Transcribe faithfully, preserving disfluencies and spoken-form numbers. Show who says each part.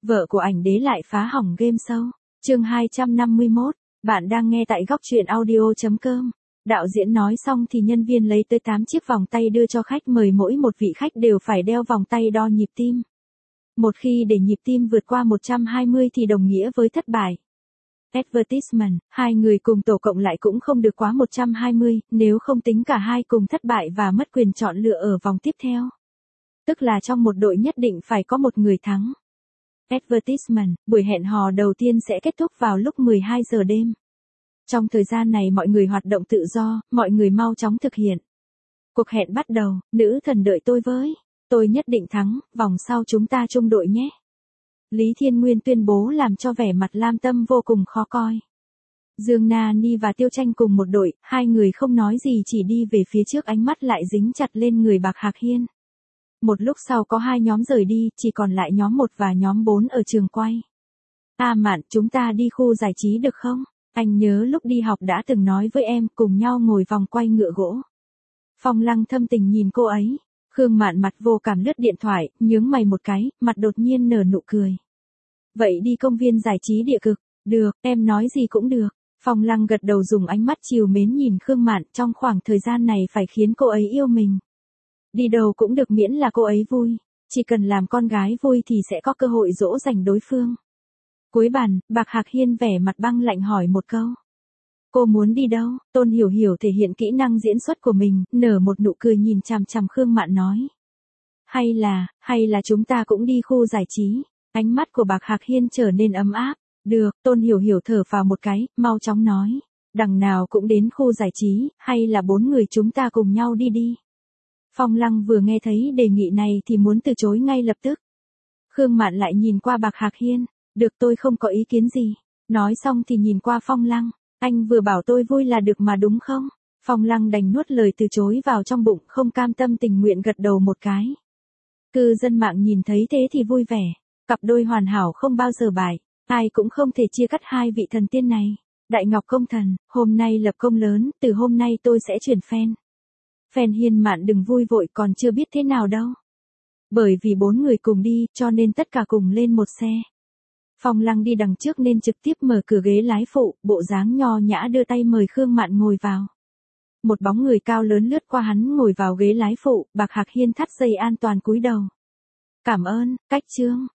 Speaker 1: Vợ của ảnh đế lại phá hỏng game show. Chương hai trăm năm mươi mốt, bạn đang nghe tại góc truyện audio chấm com. Đạo diễn nói xong thì nhân viên lấy tới tám chiếc vòng tay đưa cho khách mời, mỗi một vị khách đều phải đeo vòng tay đo nhịp tim. Một khi để nhịp tim vượt qua một trăm hai mươi thì đồng nghĩa với thất bại. Advertisement, hai người cùng tổ cộng lại cũng không được quá một trăm hai mươi, nếu không tính cả hai cùng thất bại và mất quyền chọn lựa ở vòng tiếp theo. Tức là trong một đội nhất định phải có một người thắng. Advertisement, buổi hẹn hò đầu tiên sẽ kết thúc vào lúc mười hai giờ đêm. Trong thời gian này mọi người hoạt động tự do, mọi người mau chóng thực hiện. Cuộc hẹn bắt đầu, nữ thần đợi tôi với. Tôi nhất định thắng, vòng sau chúng ta chung đội nhé. Lý Thiên Nguyên tuyên bố làm cho vẻ mặt Lam Tâm vô cùng khó coi. Dương Na Ni và Tiêu Tranh cùng một đội, hai người không nói gì chỉ đi về phía trước, ánh mắt lại dính chặt lên người Bạc Hạc Hiên. Một lúc sau có hai nhóm rời đi, chỉ còn lại nhóm một và nhóm bốn ở trường quay. A Mạn, chúng ta đi khu giải trí được không? Anh nhớ lúc đi học đã từng nói với em, cùng nhau ngồi vòng quay ngựa gỗ. Phong Lăng thâm tình nhìn cô ấy. Khương Mạn mặt vô cảm lướt điện thoại, nhướng mày một cái, mặt đột nhiên nở nụ cười. Vậy đi công viên giải trí địa cực, được, em nói gì cũng được. Phong Lăng gật đầu, dùng ánh mắt trìu mến nhìn Khương Mạn, trong khoảng thời gian này phải khiến cô ấy yêu mình. Đi đâu cũng được miễn là cô ấy vui, chỉ cần làm con gái vui thì sẽ có cơ hội dỗ dành đối phương. Cuối bàn, Bạc Hạc Hiên vẻ mặt băng lạnh hỏi một câu. Cô muốn đi đâu? Tôn Hiểu Hiểu thể hiện kỹ năng diễn xuất của mình, nở một nụ cười nhìn chằm chằm Khương Mạn nói. Hay là, hay là chúng ta cũng đi khu giải trí? Ánh mắt của Bạc Hạc Hiên trở nên ấm áp. Được, Tôn Hiểu Hiểu thở phào một cái, mau chóng nói. Đằng nào cũng đến khu giải trí, hay là bốn người chúng ta cùng nhau đi đi. Phong Lăng vừa nghe thấy đề nghị này thì muốn từ chối ngay lập tức. Khương Mạn lại nhìn qua Bạc Hạc Hiên. Được, tôi không có ý kiến gì. Nói xong thì nhìn qua Phong Lăng. Anh vừa bảo tôi vui là được mà đúng không? Phong Lăng đành nuốt lời từ chối vào trong bụng, không cam tâm tình nguyện gật đầu một cái. Cư dân mạng nhìn thấy thế thì vui vẻ. Cặp đôi hoàn hảo không bao giờ bại. Ai cũng không thể chia cắt hai vị thần tiên này. Đại Ngọc Công Thần, hôm nay lập công lớn, từ hôm nay tôi sẽ chuyển fan. Fan Hiên Mạn đừng vui vội, còn chưa biết thế nào đâu. Bởi vì bốn người cùng đi, cho nên tất cả cùng lên một xe. Phong Lăng đi đằng trước nên trực tiếp mở cửa ghế lái phụ, bộ dáng nho nhã đưa tay mời Khương Mạn ngồi vào. Một bóng người cao lớn lướt qua hắn ngồi vào ghế lái phụ, Bạc Hạc Hiên thắt dây an toàn cúi đầu. Cảm ơn, cách trương.